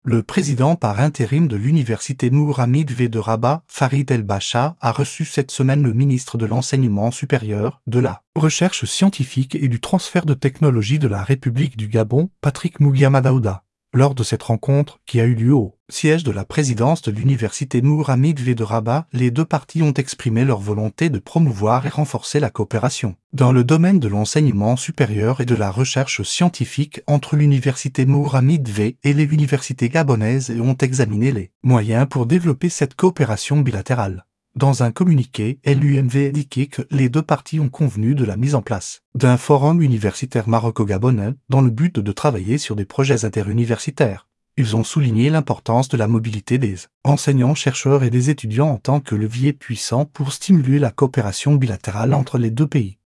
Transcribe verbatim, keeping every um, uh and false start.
Le président par intérim de l'université Mohammed V de Rabat, Farid El-Bacha, a reçu cette semaine le ministre de l'Enseignement supérieur, de la Recherche scientifique et du transfert de technologie de la République du Gabon, Patrick Mougiama Daouda. Lors de cette rencontre, qui a eu lieu au siège de la présidence de l'université Mohammed V de Rabat, les deux parties ont exprimé leur volonté de promouvoir et renforcer la coopération dans le domaine de l'enseignement supérieur et de la recherche scientifique entre l'université Mohammed V et les universités gabonaises et ont examiné les moyens pour développer cette coopération bilatérale. Dans un communiqué, l'U M V a indiqué que les deux parties ont convenu de la mise en place d'un forum universitaire maroco-gabonais dans le but de travailler sur des projets interuniversitaires. Ils ont souligné l'importance de la mobilité des enseignants, chercheurs et des étudiants en tant que levier puissant pour stimuler la coopération bilatérale entre les deux pays.